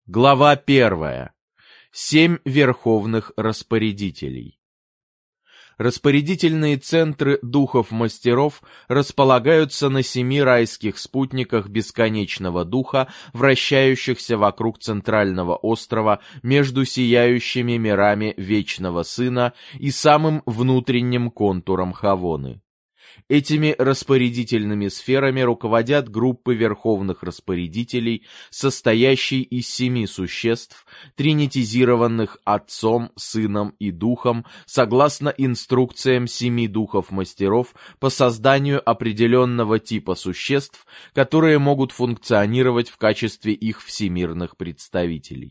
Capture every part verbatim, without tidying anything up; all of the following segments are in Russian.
Глава первая. Семь верховных распорядителей. Распорядительные центры духов-мастеров располагаются на семи райских спутниках бесконечного духа, вращающихся вокруг центрального острова между сияющими мирами Вечного Сына и самым внутренним контуром Хавоны. Этими распорядительными сферами руководят группы верховных распорядителей, состоящие из семи существ, тринитизированных Отцом, Сыном и Духом, согласно инструкциям семи духов-мастеров по созданию определенного типа существ, которые могут функционировать в качестве их всемирных представителей.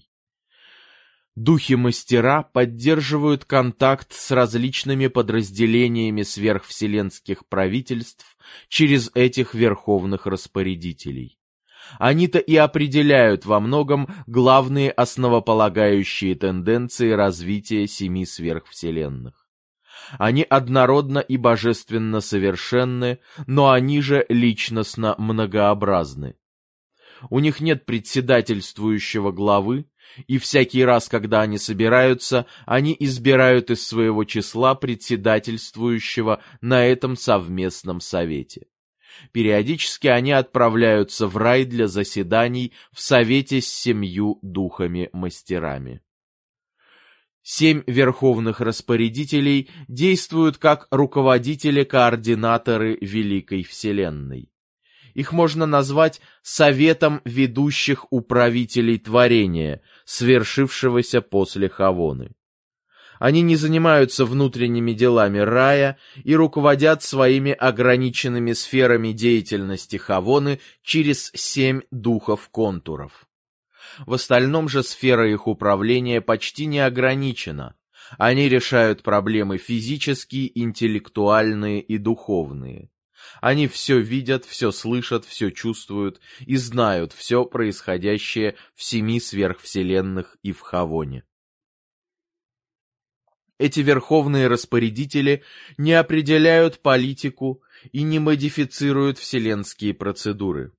Духи-мастера поддерживают контакт с различными подразделениями сверхвселенских правительств через этих верховных распорядителей. Они-то и определяют во многом главные основополагающие тенденции развития семи сверхвселенных. Они однородно и божественно совершенны, но они же личностно многообразны. У них нет председательствующего главы, и всякий раз, когда они собираются, они избирают из своего числа председательствующего на этом совместном совете. Периодически они отправляются в рай для заседаний в совете с семью духами-мастерами. Семь верховных распорядителей действуют как руководители-координаторы Великой Вселенной. Их можно назвать советом ведущих управителей творения, свершившегося после Хавоны. Они не занимаются внутренними делами рая и руководят своими ограниченными сферами деятельности Хавоны через семь духов-контуров. В остальном же сфера их управления почти не ограничена. Они решают проблемы физические, интеллектуальные и духовные. Они все видят, все слышат, все чувствуют и знают все происходящее в семи сверхвселенных и в Хавоне. Эти верховные распорядители не определяют политику и не модифицируют вселенские процедуры.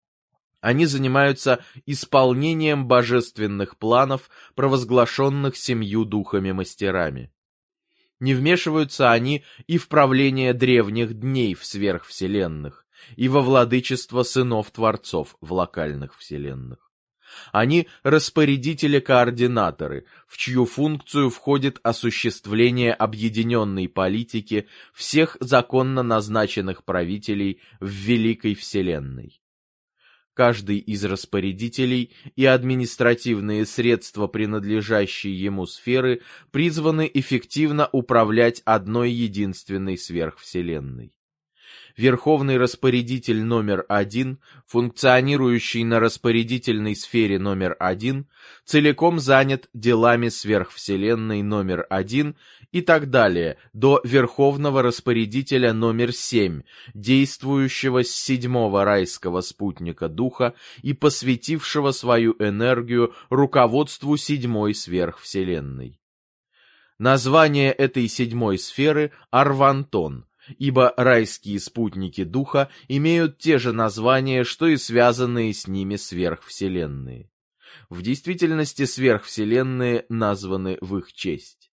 Они занимаются исполнением божественных планов, провозглашенных семью духами-мастерами. Не вмешиваются они и в правление древних дней в сверхвселенных, и во владычество сынов-творцов в локальных вселенных. Они распорядители-координаторы, в чью функцию входит осуществление объединенной политики всех законно назначенных правителей в Великой Вселенной. Каждый из распорядителей и административные средства, принадлежащие ему сферы, призваны эффективно управлять одной единственной сверхвселенной. Верховный распорядитель номер один, функционирующий на распорядительной сфере номер один, целиком занят делами сверхвселенной номер один и так далее, до верховного распорядителя номер семь, действующего с седьмого райского спутника духа и посвятившего свою энергию руководству седьмой сверхвселенной. Название этой седьмой сферы — Арвантон, ибо райские спутники духа имеют те же названия, что и связанные с ними сверхвселенные. В действительности сверхвселенные названы в их честь.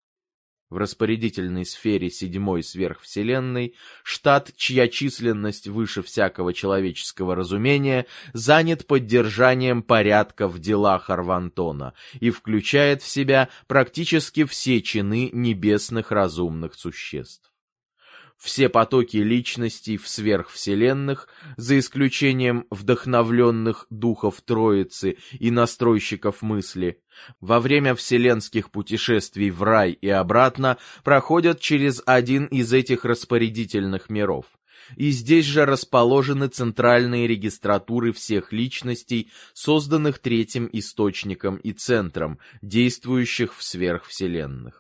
В распорядительной сфере седьмой сверхвселенной штат, чья численность выше всякого человеческого разумения, занят поддержанием порядка в делах Арвантона и включает в себя практически все чины небесных разумных существ. Все потоки личностей в сверхвселенных, за исключением вдохновленных духов Троицы и настройщиков мысли, во время вселенских путешествий в рай и обратно проходят через один из этих распорядительных миров. И здесь же расположены центральные регистратуры всех личностей, созданных третьим источником и центром, действующих в сверхвселенных.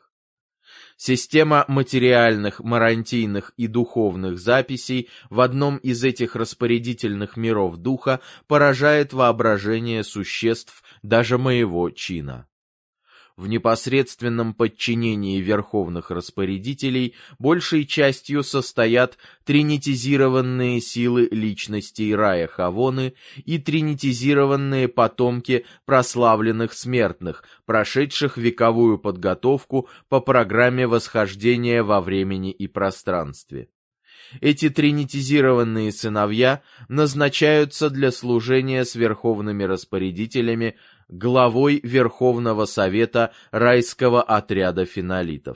Система материальных, марантийных и духовных записей в одном из этих распорядительных миров духа поражает воображение существ даже моего чина. В непосредственном подчинении верховных распорядителей большей частью состоят тринитизированные силы личностей рая Хавоны и тринитизированные потомки прославленных смертных, прошедших вековую подготовку по программе восхождения во времени и пространстве. Эти тринитизированные сыновья назначаются для служения с верховными распорядителями главой Верховного Совета райского отряда фенолитов.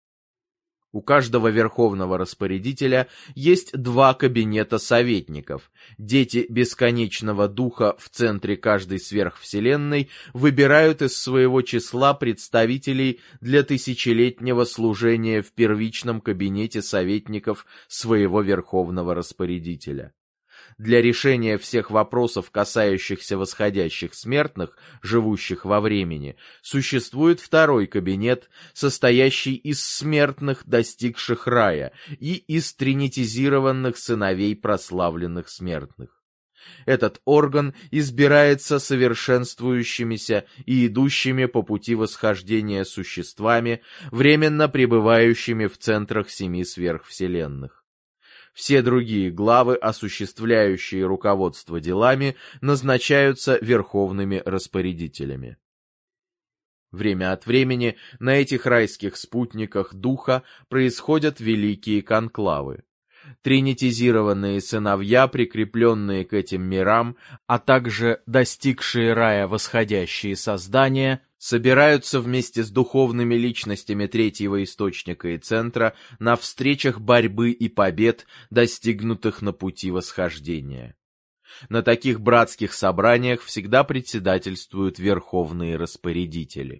У каждого верховного распорядителя есть два кабинета советников. Дети бесконечного духа в центре каждой сверхвселенной выбирают из своего числа представителей для тысячелетнего служения в первичном кабинете советников своего верховного распорядителя. Для решения всех вопросов, касающихся восходящих смертных, живущих во времени, существует второй кабинет, состоящий из смертных, достигших рая, и из тринитизированных сыновей прославленных смертных. Этот орган избирается совершенствующимися и идущими по пути восхождения существами, временно пребывающими в центрах семи сверхвселенных. Все другие главы, осуществляющие руководство делами, назначаются верховными распорядителями. Время от времени на этих райских спутниках духа происходят великие конклавы. Тринитизированные сыновья, прикрепленные к этим мирам, а также достигшие рая восходящие создания, собираются вместе с духовными личностями третьего источника и центра на встречах борьбы и побед, достигнутых на пути восхождения. На таких братских собраниях всегда председательствуют верховные распорядители.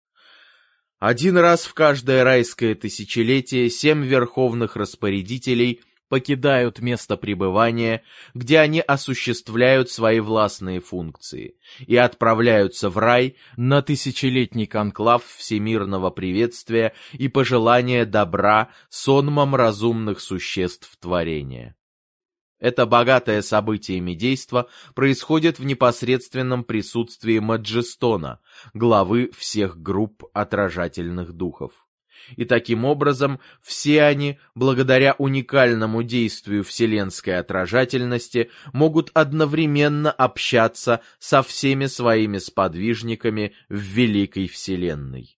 Один раз в каждое райское тысячелетие семь верховных распорядителей покидают место пребывания, где они осуществляют свои властные функции, и отправляются в рай на тысячелетний конклав всемирного приветствия и пожелания добра сонмам разумных существ творения. Это богатое событиями действо происходит в непосредственном присутствии Маджестона, главы всех групп отражательных духов. И таким образом все они, благодаря уникальному действию вселенской отражательности, могут одновременно общаться со всеми своими сподвижниками в великой вселенной.